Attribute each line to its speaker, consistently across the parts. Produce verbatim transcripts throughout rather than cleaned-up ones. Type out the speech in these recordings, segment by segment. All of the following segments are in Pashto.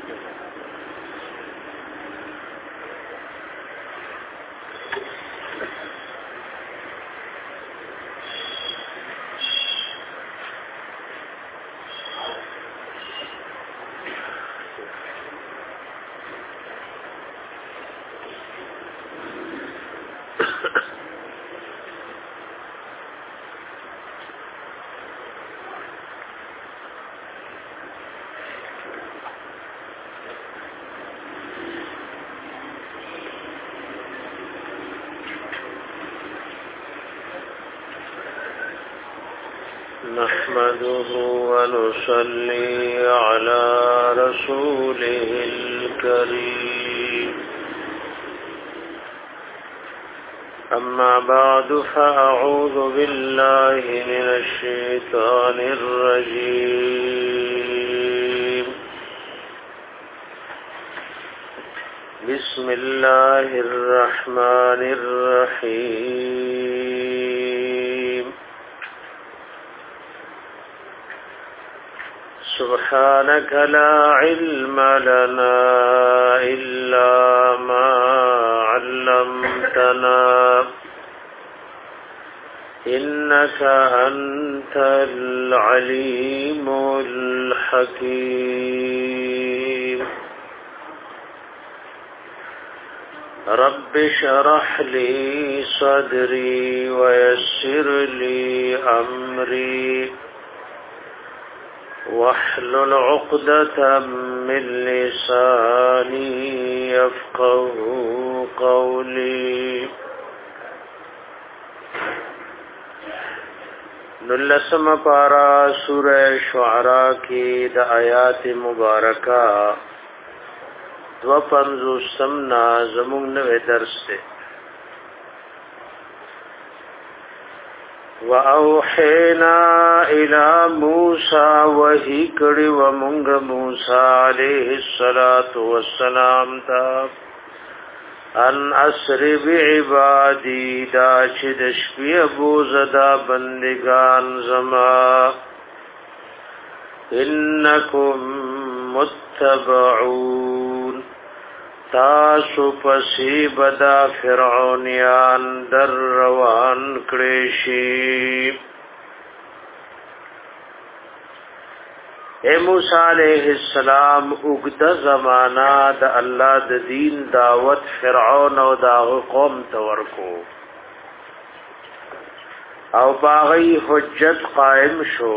Speaker 1: نحمده ونصلي على رسوله الكريم أما بعد فأعوذ بالله من الشيطان الرجيم بسم الله الرحمن الرحيم سبحانك لا علم لنا إلا ما علمتنا إنك أنت العليم الحكيم رب اشرح لي صدري ويسر لي أمري واحلل عقدة من لساني يفقه قولي نلسم پارا سورہ شعراء کی دا آیات مبارکہ دو پنزو سمنا زمون نوے درس دے وَأَوْحَيْنَا إِلَى مُوسَى وَحِي کړي و مونږ موسی عليه الصلاة والسلام ته ان اسر بعبادي دا چې د شپې ابو زدا بندگان زما انکم متبعون تاسو پسی بدا فرعونیان در روان کریشی اے موسیٰ علیہ السلام اگد زمانہ دا اللہ دا دین دعوت فرعون او دا قوم تورکو او باغی حجت قائم شو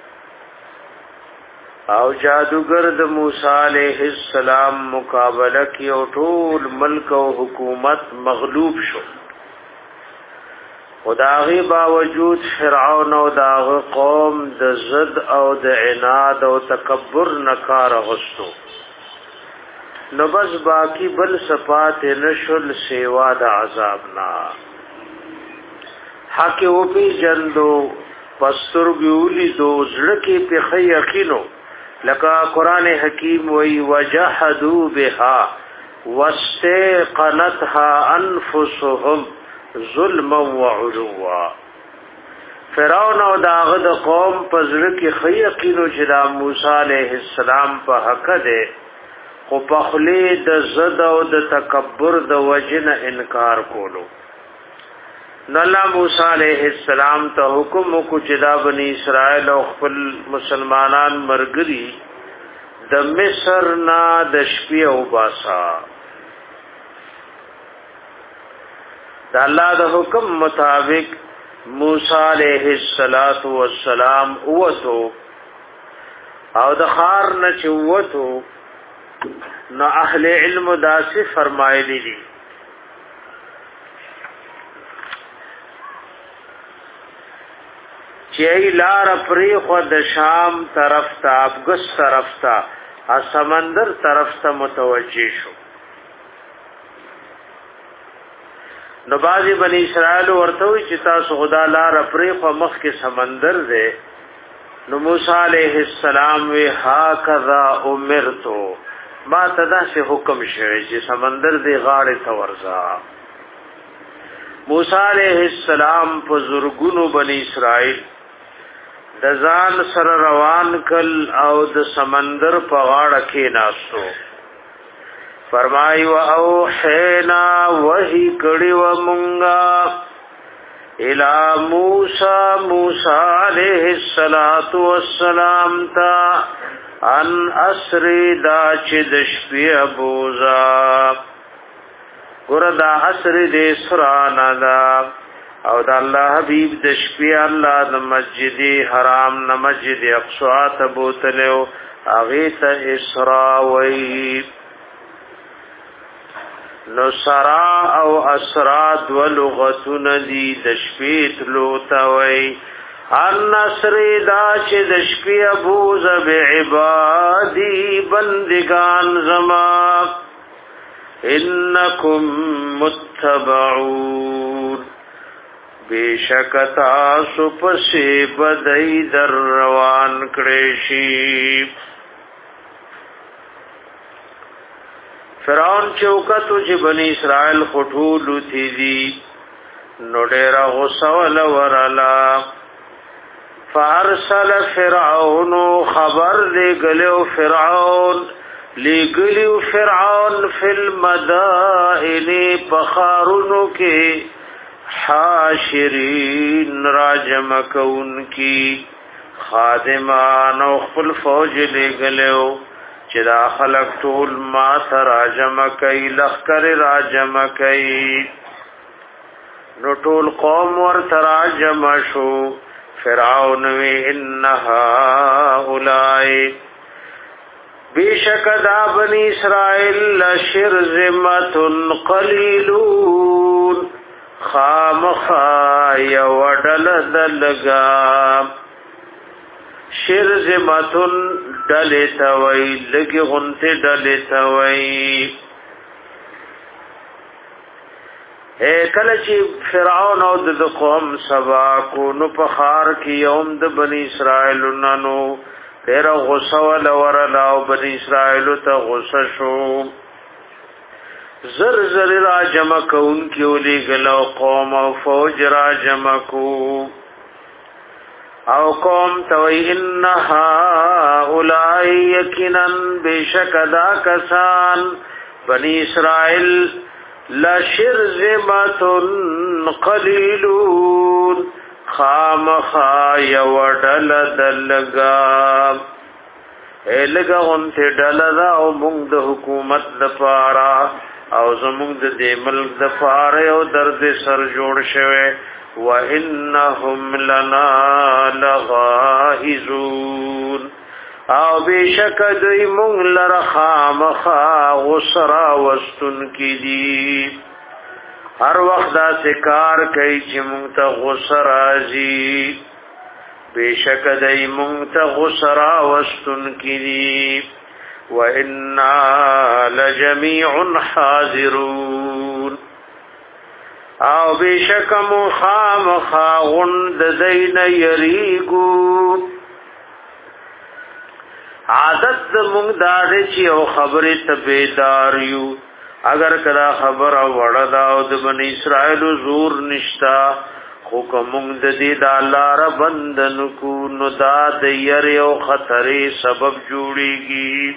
Speaker 1: او جادوگر د موسی علیہ السلام مقابله کی او ټول ملک او حکومت مغلوب شو خدای باوجود فرعون او داغه قوم د زد او د عناد او تکبر نکار غستو نو بس باقی بل صفات نشل سیوا د عذابنا حق او پی جندو پستر بیولی دو زړه په خی یقینو لکا قرآن حکیم وی وجحدوا بها واستيقنتها انفسهم ظلما وعلوا فرعون او داغه د قوم پزړه کې خی یقینو چې د موسی علیہ السلام په حق ده خو په خلی د زد او د تکبر د وجنه انکار کولو نلا موسی علیہ السلام ته حکم کو چې دا بنی اسرائیل او خپل مسلمانان مرګري د مصر نا د شپې او باسا د الله د حکم مطابق موسی علیہ السلام اوتو او د خار نه چوتو نو اهل علم داسې فرمایلی دي چی لار پری خود شام طرف تا افغس طرف تا سمندر طرف تا متوجه شو نو بازی بنی اسرائیل ورتوی چی تاسو خدا لار پری خو مخ کے سمندر دے نو موسی علیہ السلام وی هاکذا امرتو ما تدا سے حکم شوی چی سمندر دے غاڑی تورزا موسی علیہ السلام په زرګونو بنی اسرائیل د ځان سره روان کل او د سمندر په غاړه کې ناستو. فرمای و اوحینا وحی کړي و مونږه الی موسی موسی علیہ الصلات والسلام تا ان اسری دا چې د شپې ابوزا ګور دا اسری د اسرانا دا او د الله حبیب د شپې الله د مسجد حرام نه مسجد اقصی ته بوتلو هغه ته اسراء وی. نو سرا او اسرا دو لغتون دی د شپې تلو ته وی. النصر دا چې د شپې ابوز بعبادی بندگان زما انکم متبعون بیشکتا سپسی بدئی در روان کریشی. فرعون چوکتو چی بنی اسرائیل خطولو تی دی نو ډیر غصه ول ورلا. فارسل فرعون خبر لګلو فرعون لګلو فرعون فی المدائن پخارونو کې حاشرین راجم کون کی خادمان او خپل فوج لګلو چې دا خلق ټول ما ته راجم کوي لخر راجم کوي. نو ټول قوم ور تراجم شو. فرعون وی انها اولای بیشک دا بنی اسرائیل لشرذمت قلیلون خامخا یوڈل دلگا. شرذمتن ڈلتوی لگی غنت ڈلتوی. اے کلچی فرعون او د قوم سبا کو نو پخار کی یوم د بنی اسرائیل ننو تیرا غصه ول ورلا او بنی اسرائیل ته غصه شو. زر زر را جمع کون کیولی گلو قوم او فوج را جمع کو او قوم توی انها اولائی یکنن بیشک دا کسان بنی اسرائیل لشرذمتن قلیلون خامخا یوڈل دلگا. اے لگا غنتے ڈلدا او مونږ د حکومت د پارا او زمونږ د دې ملک د پاره او درد سر جوړ شوه. وانهم لنا لغائزون او بیشک دوی مونږ لره خامخا غسرا وستون کی دی. هر وخت دا سکار کوي چې مونږ ته غسرا زی بیشک دوی مونږ ته غسرا وستون کی دی. وَإِنَّا لَجَمِيعٌ حَاذِرُونَ او بیشک مخامخا غند دین یریگو. عادت مونږ دا چې او خبره تبیداریو اگر کدا خبر وړه دا او د بنی اسرائیل زور نشتا خو کوم د دې د الله را بندن کو نو دا د یری او خطرې سبب جوړيږي.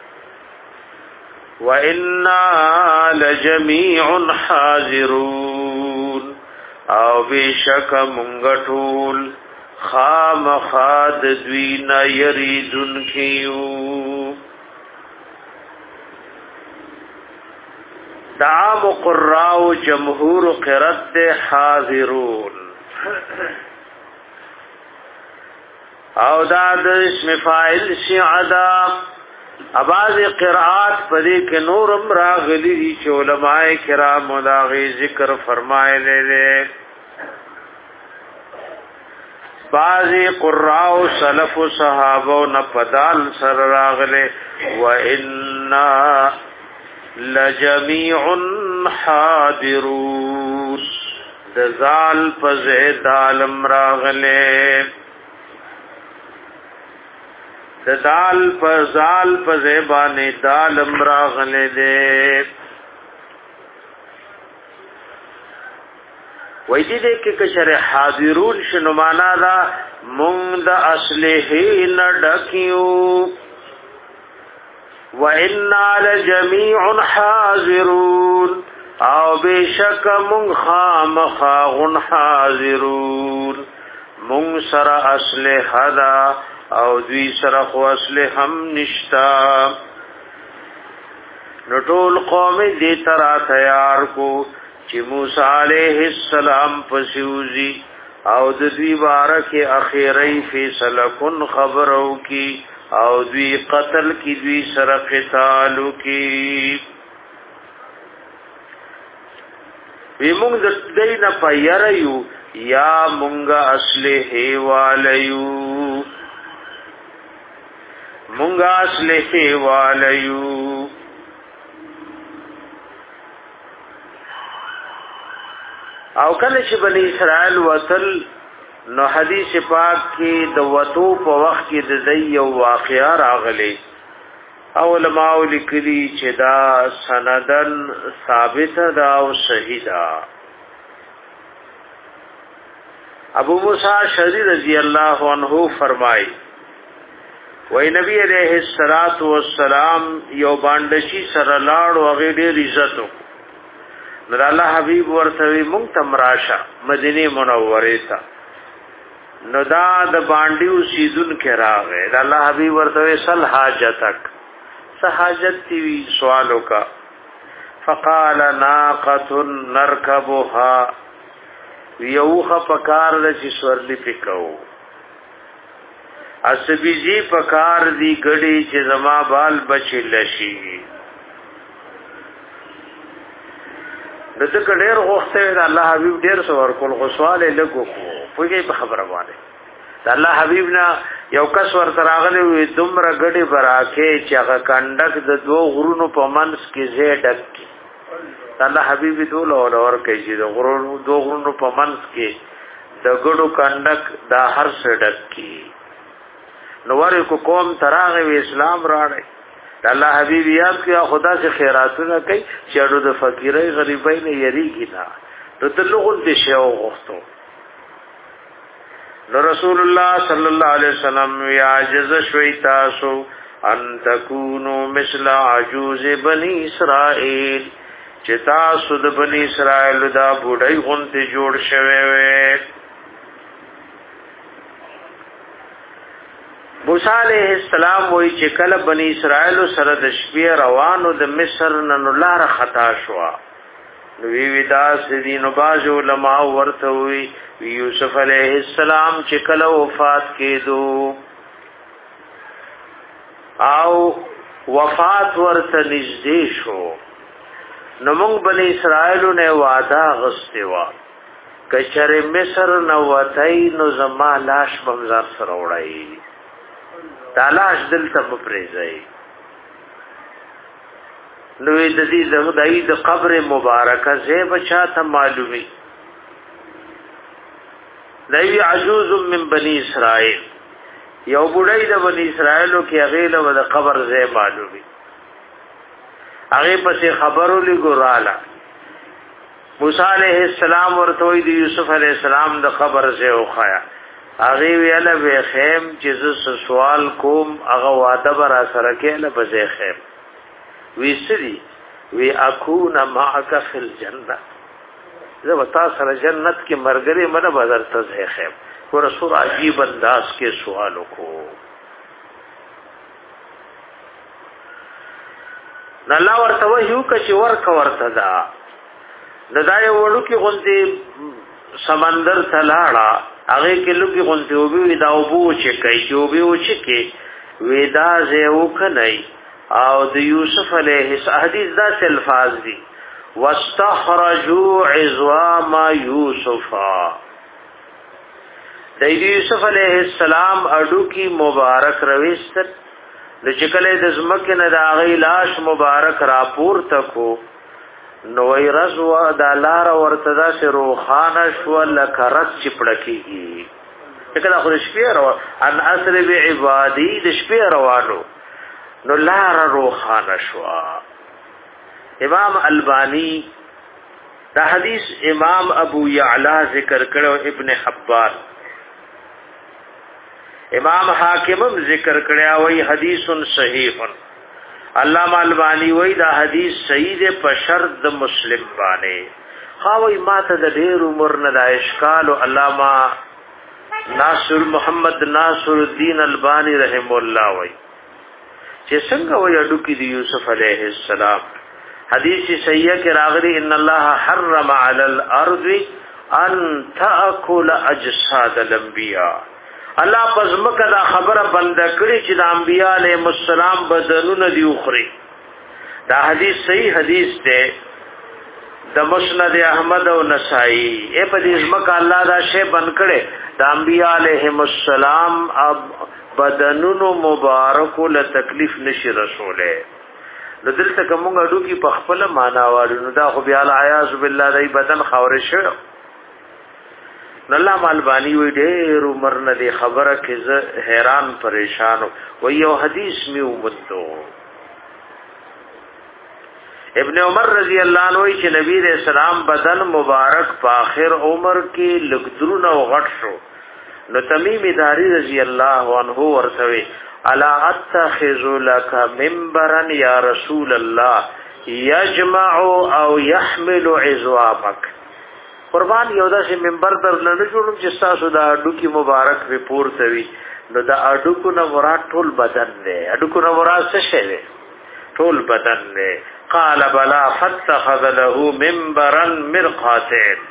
Speaker 1: وَإِنَّا لَجَمِيعٌ حَاذِرُونَ او بیشک مونږ ټول خامخا د دوی نه یریدون کیو. دعام قراء جمهور قرات حاضرون او دا د اسم فاعل شعدا. اباظ قرات پدې کې نورم راغلي دي چې علماء کرام مداغي ذکر فرمایلې دي. بعضی قراء سلف و صحابہ نه پدال سر راغله. وَإِنَّا لَجَمِيعٌ حَاضِرُونَ دزال پزید عالم راغله. دال پزال پزیبانی دالم راغله ده. وای دې کې کشر حاضرون شنو معنا دا مونږ د اصله نډکیو وَإِنَّا لَجَمِيعٌ حَاضِرُونَ او بشک مونږ خامخاغن حاضرون مونږ سره اصله حدا او دوی سره خو اصله هم نشتا نو ټول قوم دې ترا تیار کو چې موسی علیہ السلام پسیوزی او د دوی بارکه اخیری فیصله کن خبرو کی او دوی قتل کی دوی سره قتالو کی وی مونږ د دې نه پیریو یا مونږ اصله والیو مونږ اصله والیو او کله چې بنی اسرائیل وصل نو حدیث پاک کې د وتو په وخت کې د دې یو واقعا راغلی علماء لیکلي چې دا سندن ثابت دا او صحیح دا ابو موسی شری رضی الله عنه فرمای وای نبی علیہ الصلات والسلام یو باندې سره لاړ او غېډې عزت نور الله حبیب ورته مونږ تم راشه مدینه منوره ته نو دا د باندیو سیدون کې راغې د الله حبیب ورته صل حاجتک سحاجت تی سوالو کا فقال ناقه نركبها یوخ پکار د چې سورلی پکاو اسبیجی پکار دی غړي چې زما بال بچی لشي دته ډېر غوښته د الله حبیب ډېر سوار کول غسواله لګو پوهیږي په خبره باندې د الله حبیب نه یو کس ورته راغلی وي دومره غړي براکه چې هغه کندک د دوه غرونو په منځ کې زه ډک کی الله حبیب دول اور اور کوي چې د غرونو دوه غرونو په منځ کې د غړو کندک د هر څه ډک کی نو ور کو قوم تراغه اسلام راړي الله حبیب یاد کیا خدا سے خیراتونه کوي چې اړو د فقیرای غریبای نه یریږي نه نو تلغون دي شی او غوښتو نو رسول الله صلی الله علیه وسلم یا عجز شوی تاسو ان تکونو مثل عجوز بنی اسرائیل چې تاسو د بنی اسرائیل دا بوډای غونته جوړ شوی وي موسی علیہ السلام وی چې کله بنی اسرائیل سره د شپې روانو د مصر نن لار خطا شو نو وی ودا سدین باز علماء ورته وی یوسف علیہ السلام چې کله وفات کېدو او وفات ورته نږدې شو نو موږ بنی اسرائیل نه وعده غسته وا کچره مصر نو وتای نو زما لاش بمزار سره وړای تالاش دل ته پرېځي نو د دې زمدای د قبر مبارکه زه بچا ته معلومي لای عجوز من بنی اسرائیل یو بډای د بنی اسرائیلو کې هغه له د قبر زه معلومي هغه پسې خبرو لګوراله موسی علیہ السلام ورته دی یوسف علیہ السلام د قبر زه وخایا هغه ویاله به خیم چې سوال کوم هغه وعده برا سره کېله به خیم وی سری وی اكون معك في الجنه زه وتا سره جنت کې مرګري منه بازار ته ځه خیم ور رسول عجیب انداز کې سوال وکړو الله ورته ویو چې ورک ورته دا دای وړو کې غونډي سمندر تلاړه هغه کې لږه غونډي او وی دا او بو چې کوي چې او بو چې کې ودا زه وکنای او د یوسف علیه الحدیث دا الفاظ دي واستخرجوا عظام یوسف د یوسف علیه السلام اډو کی مبارک رويست د چکلې د زمکه نه د هغه لاش مبارک راپور تکو نو ای رزوا د لار ورتدا سے روخانه شو لکرت چپړکیږي کله خو شپې رو ان اسر بعبادی د شپې روانو نو لار روخانه شو امام البانی دا حدیث امام ابو یعلا ذکر کړو ابن حبان امام حاکم ذکر کړیا وای حدیث صحیح. علامہ البانی وای دا حدیث صحیح ده په شرط د مسلم باندې. خاوی ماته د ډیر عمر نه د اشکال علامہ ناصر محمد ناصر الدین البانی رحم الله وای چې څنګه وای اډو کې د یوسف علیه السلام حدیث صحیح کې راغلی ان الله حرم علی الارض ان تاکل اجساد الانبیاء. الله پزمکه دا خبره بند کړی چې د انبیاء علیهم السلام بدنونه دی اخري. دا حدیث صحیح حدیث ده د مسند احمد او نسائی. اے په دې ځمکه الله دا شی بند کړي د انبیاء علیهم السلام اب بدنونو مبارک له تکلیف نشي رسوله. نو دلته کومه اډو کې په خپل معنا وایو نو دا خو بیا العیاذ بالله دای بدن خاورې شو. الله البانی وی ډېر عمر نه دی خبره کې زه حیران پریشان و یو حدیث می ومتو. ابن عمر رضی الله عنه چې نبی رسول الله بدن مبارک په اخر عمر کې لګدرونه او غټ شو. نو تمیم داری رضی الله عنه ورته الا اتخذ لك منبرا یا رسول الله يجمع او يحمل عظامك. قربان یو داسې منبر در نه جوړم چې تاسو دا اډو کې مبارک به پورته وي. نو دا اډو کو نه مراد ټول بدن دی. اډو کو نه مراد څه شی دی؟ ټول بدن دی. قال بلا فاتخذ له منبرا مرقاتين.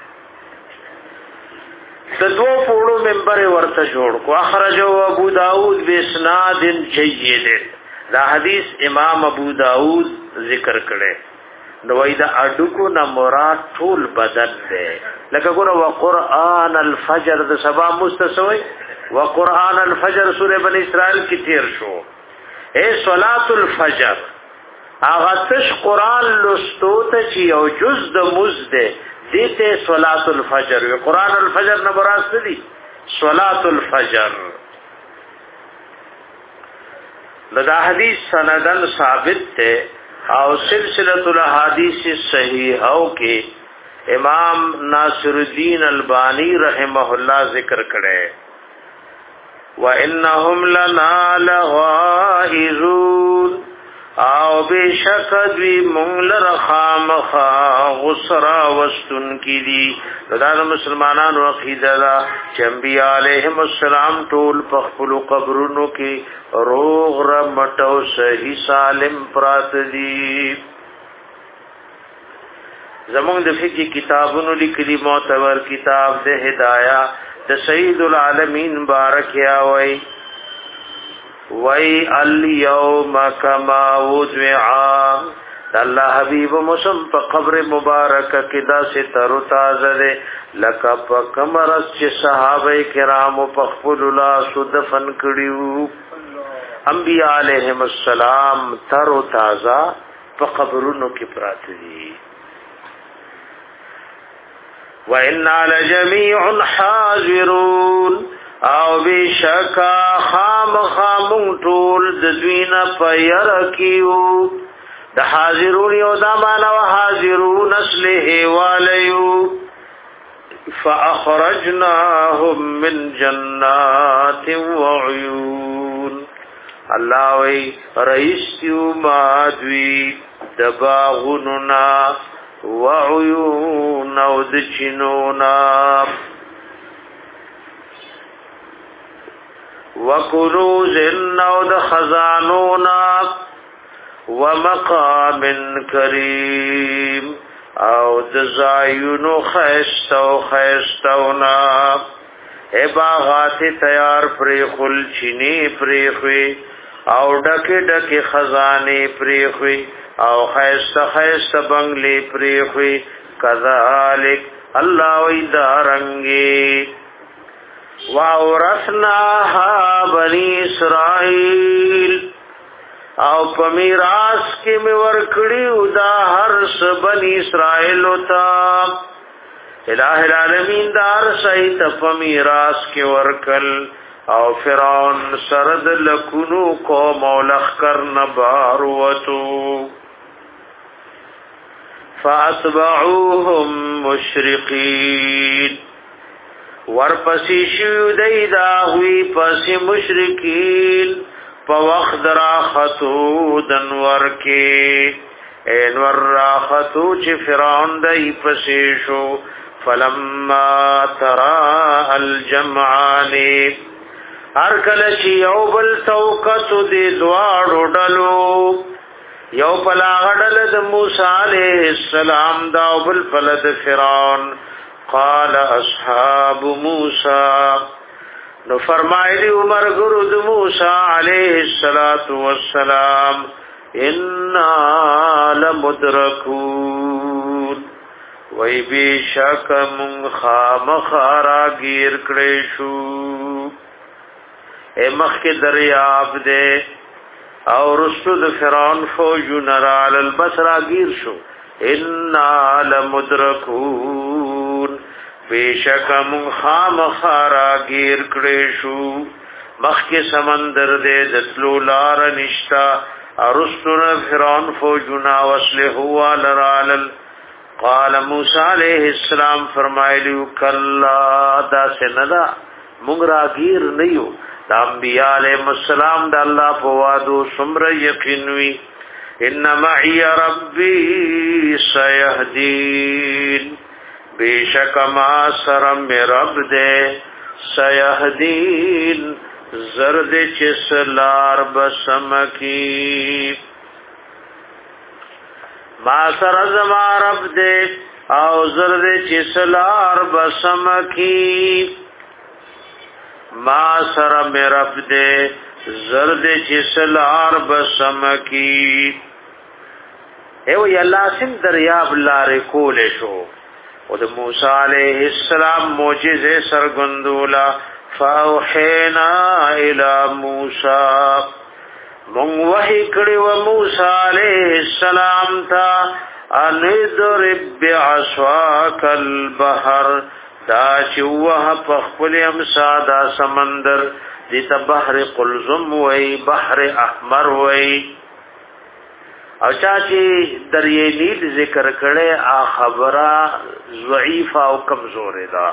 Speaker 1: د دوه پوړو منبر ورته جوړ کو. اخرجه ابو داود باسناد جيد. دا حدیث امام ابو داود ذکر کړي. نو وای دا اډوکو نه مراد ټول بدن دی. لکه ګوره وقرآن الفجر د سبا مستسوي وقرآن الفجر سوره بنی اسرائیل کې تیر شو. اے صلات الفجر هغه تش قرآن لستو ته چې یو جز د مز دی دته صلات الفجر. قرآن الفجر نه مراد څه دی؟ صلات الفجر. دا حدیث سندن ثابت ته او سلسلۃ الاحادیث صحیح او کې امام ناصر الدین البانی رحمہ اللہ ذکر کرے وَإِنَّهُمْ لَنَا لَغَائِزُونَ او بشک دوی مونږ لره خامخا غسرا وستون کی دي. دا د مسلمانانو عقیده ده چې انبیاء علیهم السلام ټول په خپل قبرونو کې روغ رمټو صحیح سالم پرات دي. زمونږ د فقہی کتابونو لیکلي معتبر کتاب د هدایا د سید العالمین بارک یا وای وی الیوم کما وضعا. الله حبیب مسلم په قبر مبارک کې دا ستر تازه ده لکه په کمرس چې صحابه کرام په خپل لاس دفن کړیو. انبیاء علیهم السلام تر تازه په قبرونو کې پراته دي. وَإِنَّا لَجَمِيعٌ حَاضِرُونَ او بشکا خام خامون ټول د دوینا پیر کیو. د حاضرون یو دا معنا و حاضرون اصله والیو. فاخرجناهم من جنات وعیون. الله وی رئیسیو مادوی د باغوننا وعیون او د چینونا وَكُنُوزٍ او د خزانونا وَمَقَامٍ كَرِيمٍ او د زایونو خیستو خیستونا. اے باغات تیار پریخل چینی پریخوی او ڈکی ڈکی خزانی پریخوی او خیست خیست بنگلی پریخوی. کذالک اللہ ویدارنگی وَأَوْرَثْنَاهَا بَنِي إِسْرَائِيلَ او پمیراس کې می ورکړیو دا هرس بنی اسرائیل تا. الہ العالمین دار سایت پمیراس کې ورکل او فرعون سرد لکونو قوم او لخکر نباروتو. فَأَتْبَعُوهُمْ مُشْرِقِينَ ورپسې شو دی دا وی پسې مشرکین په وخت راختو دنور کې انور راختو چې فرعون دی پسې شو فلما ترى الجمعان هر کله چې یو بل توقت دی دواړو ډلو یو پلا غډل د موسی علیہ السلام دا بل پلد فرعون قال اصحاب موسی نو فرمایلی عمر ګرو د موسی علیہ الصلات والسلام انا لمدرکون وای بشک من خامخارا گیر کړې شو اے مخک دریاب دے او رسو د فرعون فوجون را علی البصرہ گیر شو انا لمدرکون بیشک من خام خارا گیر کړې شو مخک سمندر دے دتلو لار نشتا رسو د فرعون فوجون وصله هو لرال قال موسی علیہ السلام فرمایلیو کلا دا سندا مونږ را گیر نیو دا انبیاء علیہ السلام دا اللہ پوادو سمر یقینوی ان معی ربی سیہدین بیشک ما سرم رب دے سیہدین زرد چسلار بسمکی ما سرزما رب دے او زرد چسلار بسمکی ما سر می رب دے زرد چسلار بسمکی ایو یا اللہ سم دریاب لار کول شو او د موسی علیہ السلام معجزه سرګندولا فاوحینا الی موسی من وحی کړي و موسی علیہ السلام تا ان ضرب بعصاک البحر دا چوه په خپل امسا دا سمندر دې ته بحر قلزم وای بحر احمر وای او چا چې دریای نیل ذکر کړي ا خبره ضعیف او کمزور ده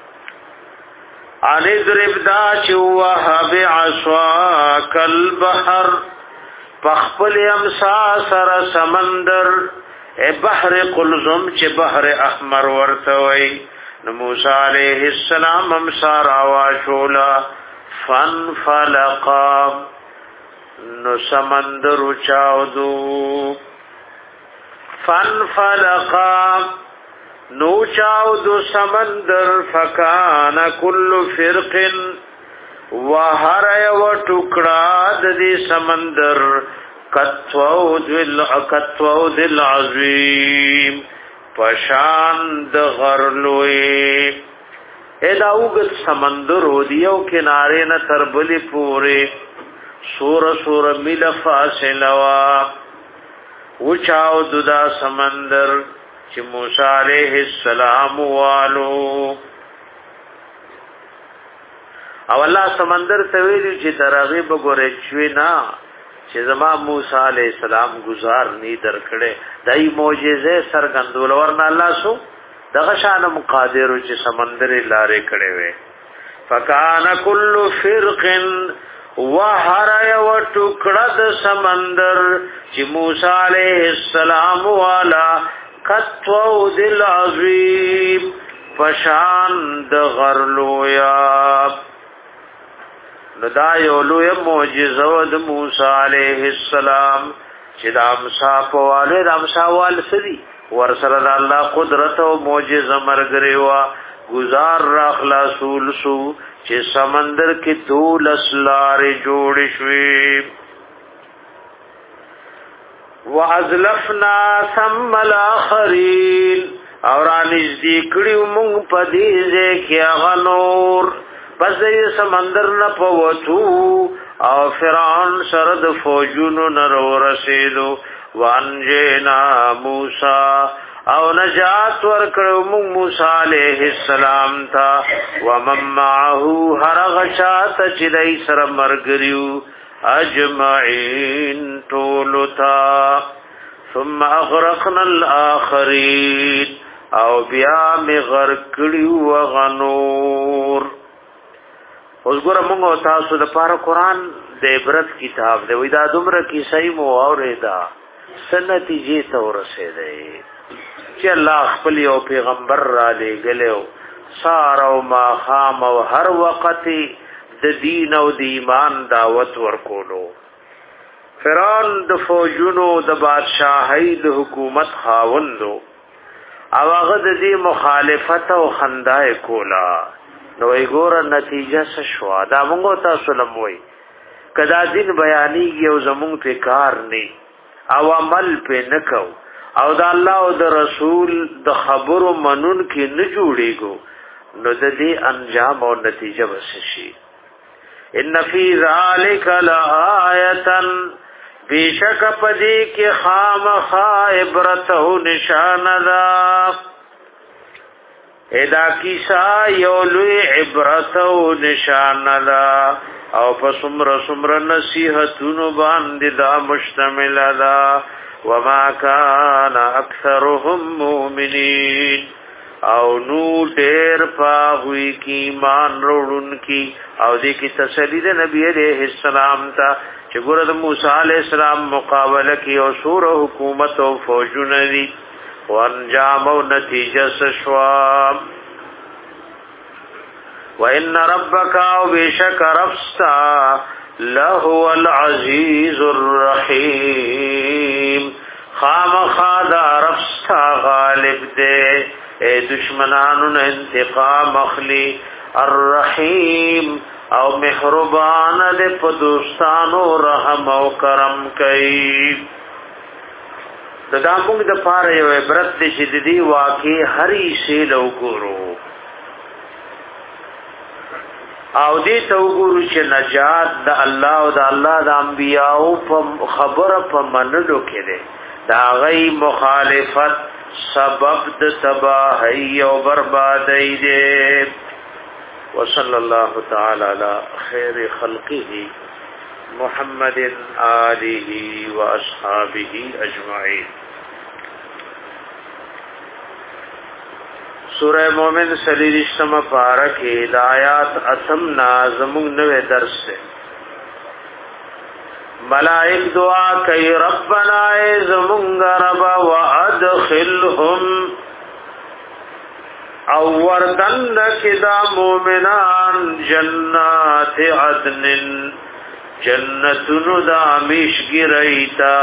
Speaker 1: ان ضرب دا چوه بعصاک البحر په خپل امسا سره سمندر اے بحر قلزم چې بحر احمر ورته وای نو موسی علیہ السلام امسار آواشولا فانفلقا نو سمندر چاودو فانفلقا نو چاودو سمندر فکان کل فرق وهر یو ټوکړه د دې سمندر کتوو دل کتوو دل عظیم پشان د غرلوی ادا اوګ سمندر و دیو کنارے نہ تربلی پورے سور سور مل فاصلوا وچاو ددا سمندر چې موسی علیہ السلام والو او الله سمندر ته ویل چې ترغیب ګورې شوی نه چې زما موسی علیہ السلام گزار نی درکړې دای معجزه سرګندول ورنه الله سو دغه شان مقادر چې سمندر لارې کړې وې فکان کل فرق وهر یو ټوکړه د سمندر چې موسی علیہ السلام والا کتو دل عظیم پشان د غرلویا ندا یو لوی معجزه د موسی علیہ السلام چې د امسا په والي د امسا وال سدي ورسره د الله قدرت او معجزه مرګري وا گزار را خلاصول سو چې سمندر کې دولس لارې جوړ شوي وازلفنا ثم الاخرين اور انځ کړیو مونږ په دې ځکه غنور پس دې سمندر نه پوتو او فرعون سره د فوجونو نرو رسیدو وانجینا موسی او نجات ورکړو موږ موسی علیہ السلام تا ومن معه هرغشات چې دای سره مرګریو اجمعین طولتا ثم اغرقنا الاخرین او بیا می غر کړیو غنور. اوس ګوره موږ تاسو د پاره قران د عبرت کتاب دی، وې دا دومره کیسې مو اورېدا سنتیجې ته ورسېده چې الله خپل یو پیغمبر را لېږلو سار او ما خام او هر وخت د دین او د ایمان دعوت ورکولو. فرعون د فوجونو د بادشاہۍ د حکومت خاوندو او هغه د دې مخالفت او خندای کولا. نو یې ګوره نتیجه څه شو؟ دا موږ تاسو لموي کدا دین بیانېږي او زمونږ په کار نه او عمل په نکو او د الله او د رسول د خبرو منون کې نه جوړېګو نو د دې انجام او نتیجه وسشي. ان فی ذلک لآیه بیشک پدی کې خامخا عبرت او نشان ده. ادا کیسا یو لوی عبرت او نشان ده او پسمر سمر نصیحتونو باندې دا مشتمل ده. وما كان اکثرهم مؤمنین او نو ډیر پاوی کی ایمان وروړون کی او دې کی تسلی د نبی عليه السلام ته چې ګوره د موسی عليه السلام مقابله کی او سور حکومت او فوجونه دي او انجام او نتیجه شوا. وان ربک او بشک ربستا لهو العزیز الرحیم خام خادا ربستا غالب دے اے دشمنانو انتقام اخلی الرحیم او محربان دے پا دوستانو رحم او کرم کئی. دا مونږ د پاره یو عبرت دې چې د دې واقع هرې شی له وګورو او دې ته وګورو چې نجات د الله او د الله د انبیانو په خبره په منلو کې ده. دا غي مخالفت سبب د تباہی او بربادی ده. وصلی الله تعالی علی خیر خلقه محمد آله و اصحابه اجمعین. سورہ مومن سلیرشتم پارکی دایات اتم نازمون نوے درس سے ملائک دعا کئی ربنا اے زمونگ رب وادخلهم او وردن کدا مومنان جنات عدن جنتن دامیش گریتا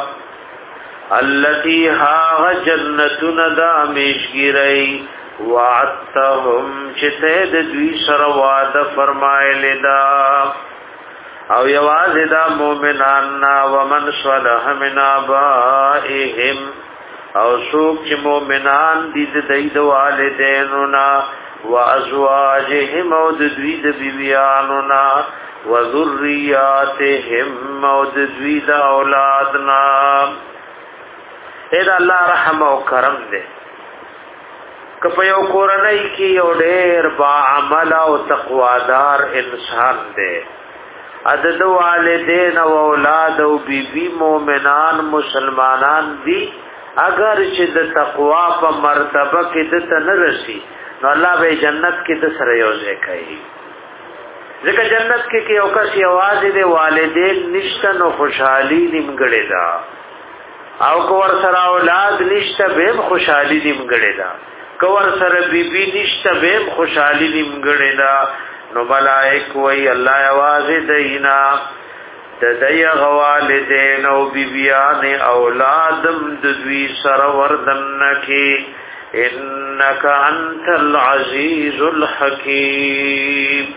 Speaker 1: اللتی ها جنتن دامیش گری وعدتهم چتید دوی سر وعد فرمائل دا او یواز دا مومناننا ومن صلح من آبائهم او سوک چی مومنان دید دید والدینونا و ازواجهم او دوی د بیبیانونا و ذریاتهم او دوی د اولادنا. اید اللہ رحم او کرم دے کپ یو کورنۍ کې یو ډېر با عمل او تقوادار انسان دی عدد والدین او اولاد او بیبی مومنان مسلمانان دي اگر چې د تقوا په مرتبه کې د تنرسي نو الله به جنت کې د سره یو ځای کوي. ځکه جنت کې کې یو کس یوازې د والدین نشته نو خوشحالي نیمګړې ده او کو ور سره اولاد نشته به خوشحالي نیمګړې ده کور سره بیبی نشته به خوشحالي نیمګړې ده. نو ملائک وی الله आवाज دینا د دای غوالدین او بیبیان اولادم د دوی سره وردن کی انک انت العزیز الحکیم.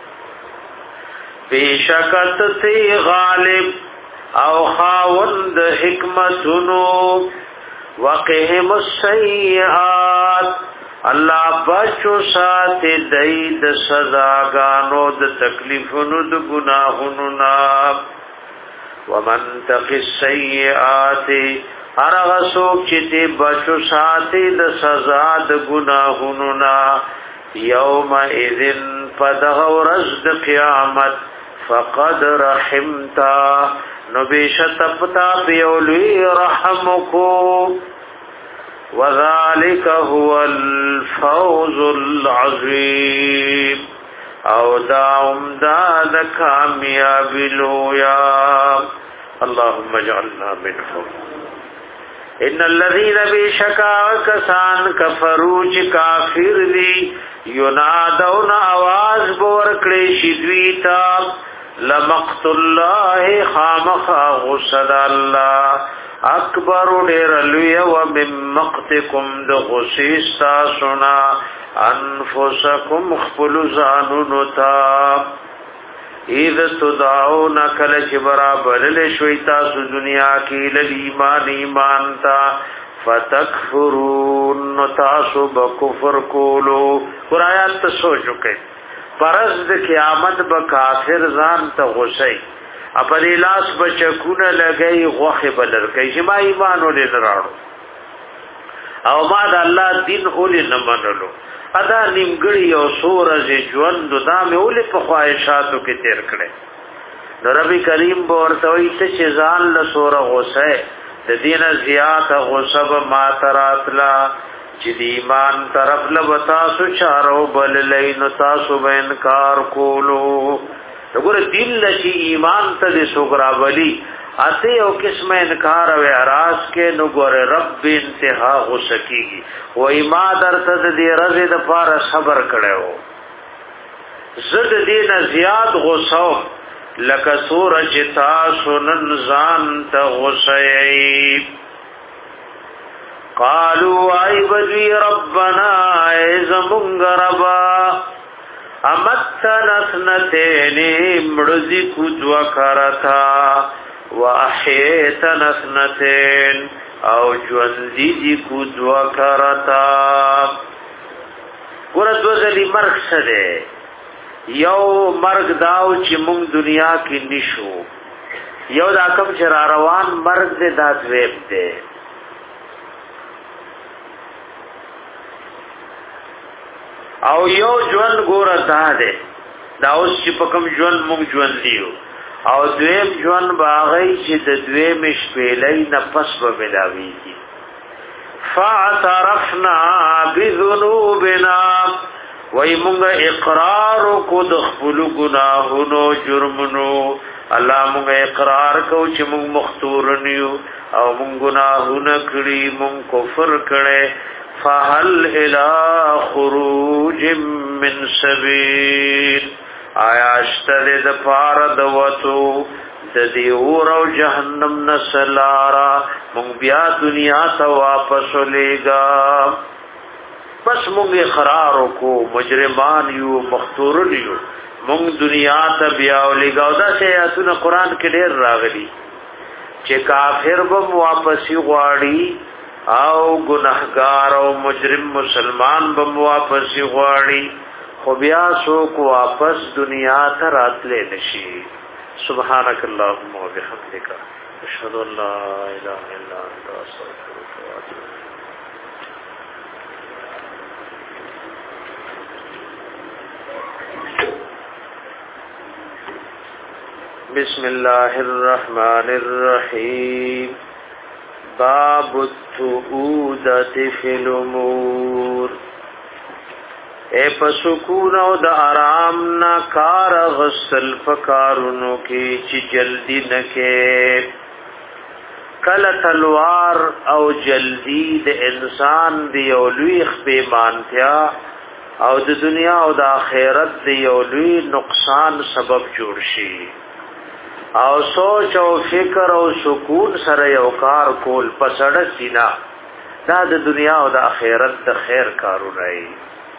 Speaker 1: بیشکت تی غالب او خاوند حکمتونو وقهم السیئات الله بچو سات دید سزاګانو د تکلیفونو د ګناهونو نا ومن تق السیئات هرغه څوک چې ته بچو سات د سزا د ګناهونو نا یوم اذن فدغ ورځ د قیامت فقد رحمتا نو بیشت پتا بیولوی رحمکو وذالک هو الفوز العظیم او دا امداد کامیابی لویا اللهم اجعلنا منهم ان الذين بشکا کسان کفروا چ کافر دی ینادون आवाज بور کړي شدویتا لمقت الله خامخ غصد الله اکبر ډیر لوی و من مقتکم د غصیستا سنا انفسکم خپل زانونو تا اذ تدعون کل جبرا بلل شوی تاسو دنیا کی للیمان ایمان تا فتکفرون تاسو بکفر کولو قرآیات تا سوچو کئی پرز د قیامت بکافر زان تا غسی اپنی لاس بچکون لگئی غوخ بلر کئی شما ایمانو لی نرارو او ما دا اللہ دین اولی نمانلو ادا نیمګړی او سورج ژوند دامه اول په خواهشاتو کې تیر کړي نو رب کریم ورته وي چې ځان له سور غوسه د دین زیات غصب ما تراتلا چې د ایمان طرف له وتا سو چارو بل لین تاسو به انکار کولو وګوره دین لشي ایمان ته د سوګرا ولی اته او قسم انکار او اعراض کې نو ګوره رب انتها غسکیږي و ایما درته دې رزه د فار صبر کړو زد دین زیاد غصو لکه سورج تاسو ننزان ته غسئی قالوا ای بدوی ربنا ایزمونگ ربا امتنا سنتین مړزی کودوا کرتا واحیتنا سنتین او ژوندۍ دی کودوا کرتا ګور دوزلی مرګ سره یو مرګ داو چې مونږ دنیا کې نشو یو دا کوم چې را روان مرګ دې دات ویب دې او یو ژوند ګور دا دې دا اوس چې په کوم ژوند مونږ ژوند دیو او دویم ژوند باغی چې د دویم شپېلې نه پس به ملاويږي فاعترفنا بذنوبنا وای مونږ اقرار کو د خپل ګناهونو جرمونو الله مونږ اقرار کو چې مونږ مختورنیو او مونږ ګناهونه کړی مونږ کفر کړي فهل الى خروج من سبيل آیا اشتد د پار د وتو د دی اور او جهنم نسلارا مونږ بیا دنیا ته واپس لېګا بس مونږ اقرار کو مجرمان یو مختور یو مونږ دنیا ته بیا ولګاو دا چې اسونه قران کې ډېر راغلي چې کافر به واپس غواړي او ګناهګار او مجرم مسلمان به واپس غواړي خو بیا سو کو واپس دنیا ته راتلې نشي سبحانك اللهم وبحمدك اشهد ان لا اله الا انت استغفرك واتوب بسم الله الرحمن الرحيم باب التعودة في الامور اے پسکون او د آرام نا کار غسل فکارونو کی چی جلدی نکے کل تلوار او جلدی د انسان دی اولوی خبیمانتیا او د دنیا او د آخرت دی اولوی نقصان سبب جوړ شي او سوچ او فکر او سکون سره یو کار کول پسړه سینا دا د دنیا او د آخرت د خیر کارونه ای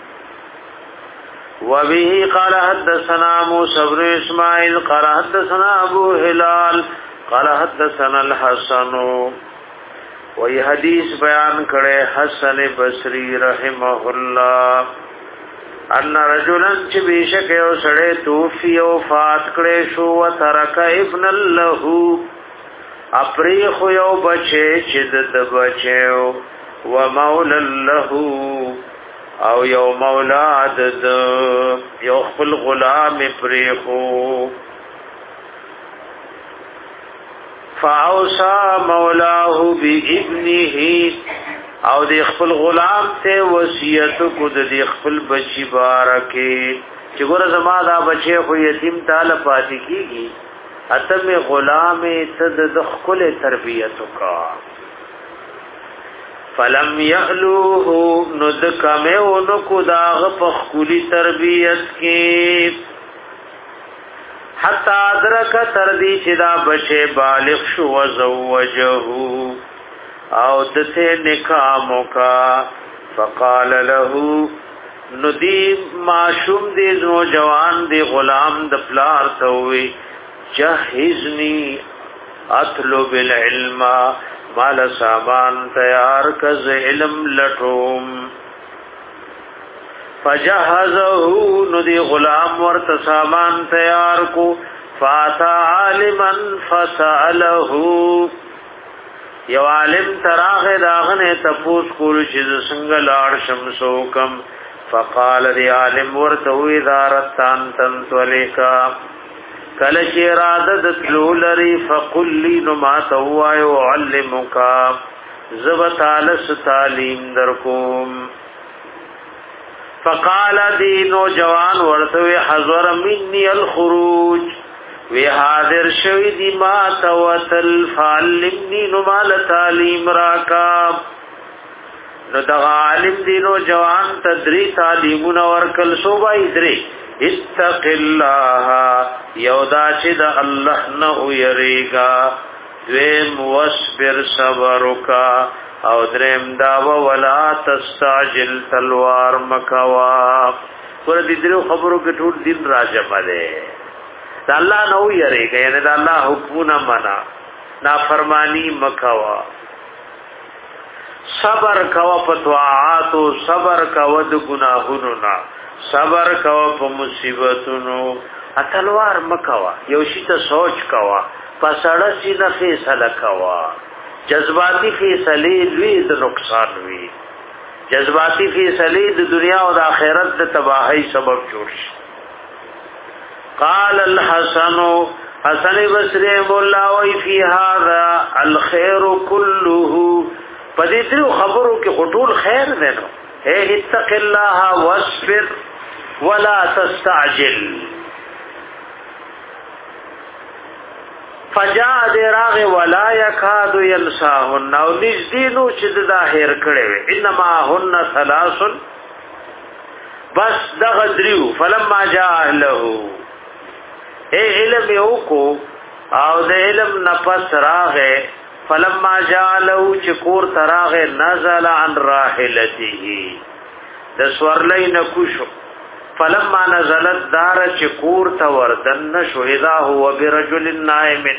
Speaker 1: وبه قال حدثنا موسى بن اسماعيل قال حدثنا ابو هلال قال حدثنا الحسن وی حدیث بیان کړي حسن بصری رحمه الله ان رجلا چې بشک یو سړی توفی او فات کړي شو وترک ابن له اپری خو یو بچي چې د بچو و مولا له او یو مولا د یو خپل غلام پری خو فاوصى مولاه بابنه او د خپل غلام ته وصیت کو د خپل بچی بارکه چې ګوره زما دا بچی خو یتیم تعالی پاتې کیږي اتمه غلام ته د خپل تربیت کا فلم یعلوه ند کمه نکو داغ په خپل تربیت کې حتا ادرک تر دې چې دا بچی بالغ شو وزوجه او دته نکاح موکا فقال له ندی معشوم دی نوجوان دی غلام د پلار ته وی جهزنی اطلب العلم مال سامان تیار کز علم لټوم فجهزه ندی غلام ورت سامان تیار کو فاتا عالما فسأله یو عالم تراغ داغنه تپوس کول چې څنګه لاړ شمسو کم فقال دی عالم ورته وی دارتان تنتلیکا کله چې اراده د تلولری فقل لی نو ما توای او علمک زبتالس تعلیم درکوم فقال دی نو جوان ورته وی حذر مني الخروج وی حاضر شوی دی ما توتل فعلمنی نو مال تعلیم راکا نو دا عالم دی نو جوان تدری تعلیمون ورکل صوبائی دری اتق اللہ یودا چی دا اللہ نو یریگا دویم وصبر صبرکا او درم داو ولا تستعجل تلوار مکوا پر دی درو خبرو کے ٹھوٹ دن راجم دے دا اللہ نو یریگا یعنی دا اللہ حکمونا منا نافرمانی مکوا صبر کوا پتوعاتو صبر کوا دا گناہونونا صبر کوا پا مصیبتونو اتلوار مکوا یوشی تا سوچ کوا پسڑا سینا فیصلہ کوا جذباتی فیصلی لوی دا نقصان وی جذباتی فیصلی دا دنیا و دا آخرت دا تباہی سبب جوڑش قال الحسن حسن بصری مولا وی فی هذا الخير كله پدیترو خبرو کې خطول خیر دینو اے اتق الله واصبر ولا تستعجل فجاء دراغ ولا يكاد ينساهن او نجدینو چې دا هیر کړي انما هن ثلاث بس دغدریو فلما جاء له اے علم یو کو او د علم نفس راغه فلما جالو چکور تراغه نزل عن راحلته د سورلای نکوشو فلما نزلت دار چکور تا وردن شو اذا هو برجل نائم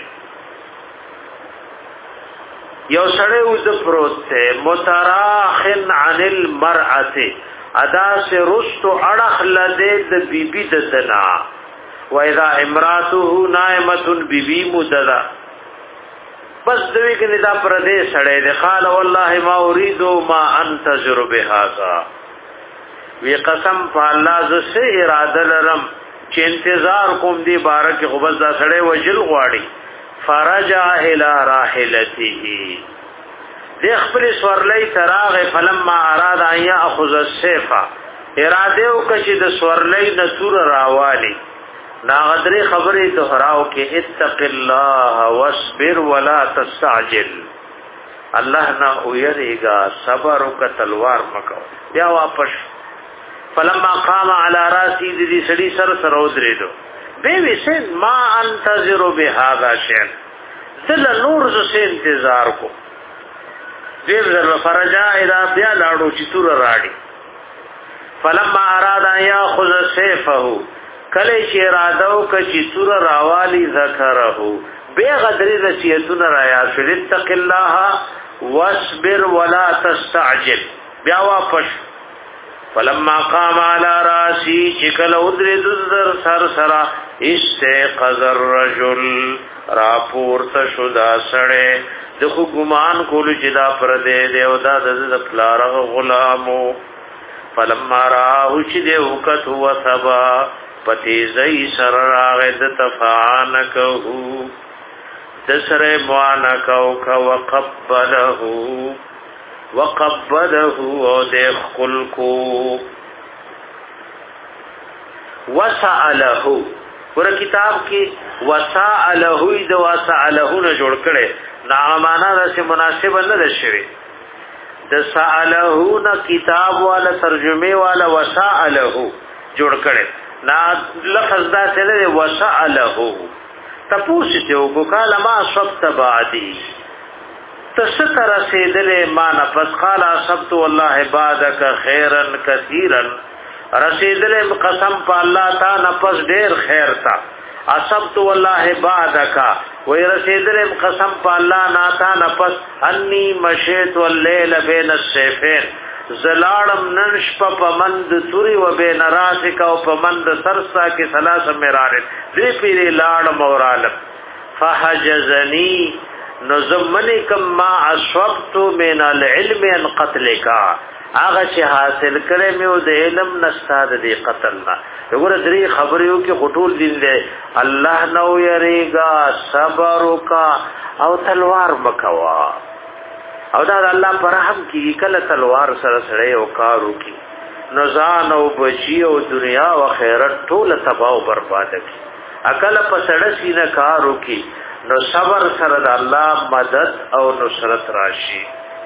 Speaker 1: یو سړی وز پروت ته متراخن عن المرأه ادا سے رستو اڑخ لده د بیبی د دنا وَإِذَا امْرَأَتُهُ نَائِمَةٌ بِبِي مُدَّدَ بس دوی کې ندا پر دې سړې ده قال والله ما اريد ما انتظر بهذا وی قسم په الله ز سه اراده لرم چې انتظار کوم دی بارک غبز دا سړې وجل غواړي فرجع الى راحلته دې خپل سورلې تراغ فلما اراد ان ياخذ السيف اراده وکړي د سورلې نسور راوالي ناغدری خبری دہراو کې اتق الله واصبر ولا تستعجل الله نا اوریگا صبر او تلوار مکو بیا واپس فلما قام على راسي دې سړي سر سر ودریدو به وسن ما انتظر بهذا شيء دل نور ز انتظار کو دې ذر فرجا الى بیا لاړو چې تور راړي فلما اراد ان ياخذ سيفه کله چې اراده وکړي تور راوالی ذکرہو به غدری نصیحتون را یا اتق الله واصبر ولا تستعجل بیا واپس فلما قام على راسي چکل ادرد در سر سرا استيقظ الرجل راپور تشدا سړې دغه ګمان کول چې دا پر دې دیو دا د پلار غلامو فلما راو چې دې وکت هو سبا پتی زئی سر راغد تفانکهو دسر موانکو کا وقبلهو وقبضه او د خل کو وسأله ور کتاب کې وسأله د وسأله نه جوړ کړي دا معنا د مناسب نه ده شوی د سأله نه کتاب والا ترجمه والا وسأله جوړ کړي نا لفظ دا څه دی وسأله تپوس ته وکاله ما صبت بعدي تستر سیدل ما نفس قال اصبت والله بعدك خيرا كثيرا رسیدل قسم په الله تا نفس ډیر خیر تا اصبت والله بعدك وی رسیدل قسم په الله نا تا نفس انی مشیت والليل بين السيفين زلاړم ننش په مند توري و بين راسک او په مند سرسا کې ثلاث مرار دې پیری لاړ مورالم فحجزني نظمنکم ما اصبت من العلم ان قتلک هغه چې حاصل کړې مې د علم نستاد دی قتل نه وګوره درې خبرېو کې غټول دین دی الله نو یریګا صبر وکا او تلوار مکوا او دا الله پر رحم کې کله تلوار سره سره او کارو کې نزان او بچی او دنیا او آخرت ټول تباہ او برباد کی اکل په سړی سینه کارو کې نو صبر سره د الله مدد او نصرت راشي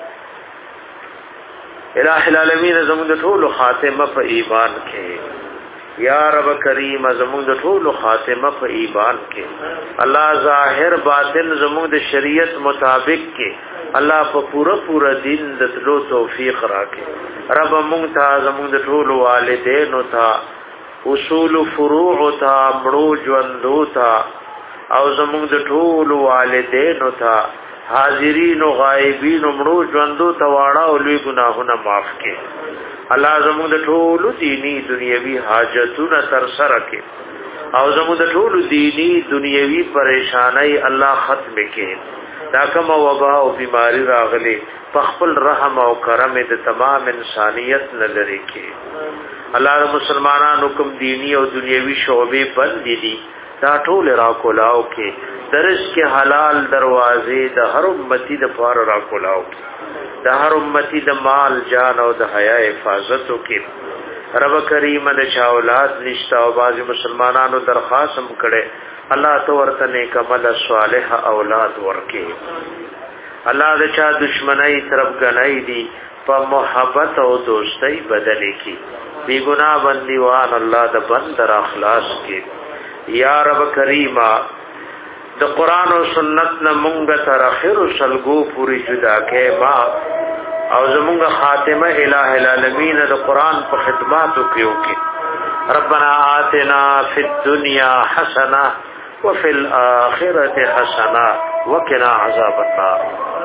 Speaker 1: الہ العالمین زموږ د ټولو خاتمه په ایمان کې یا رب کریم زموږ د ټولو خاتمه په ایمان کې الله ظاهر باطن زموږ د شریعت مطابق کې الله په پورا پورا دین د تلو توفیق راکړي رب موږ ته زموږ د ټولو والدینو ته اصول فروع ته مړو ژوندو ته او زموږ د ټولو والدینو ته حاضرین او غایبین مړو ژوندو ته واړه او لوی ګناهونه معاف کړي الله زموږ د ټولو دینی دنیوي حاجتونه تر سره کړي او زموږ د ټولو دینی دنیوي پریشانای الله ختم کړي دا کوم وبا او بیماری راغلي په خپل رحم او کرم د تمام انسانیت نه لري کړي الله مسلمانانو کوم دینی او دنیوي شعبې بند دي دا ټول را کولاو کې درس کې حلال دروازې د هر امتی د فار را کولاو کې د هر امتی د مال جان او د حیا حفاظتو کې رب کریم د چا اولاد نشتا او باز مسلمانانو درخواست هم کړي الله تو ورته نیک عمل صالح اولاد ورکې الله د چا دشمنی طرف غنای دي په محبت او دوستۍ بدلې کې بی ګناه بندیوان الله د بندر اخلاص کې یا رب کریما د قران او سنت نه مونږ تر اخر سلګو پوری جدا کې ما او زمونږ خاتمه الہ العالمین د قران په خدماتو کې وکي ربنا آتنا فی الدنیا حسنه وفي الاخره حسنه وقنا عذاب النار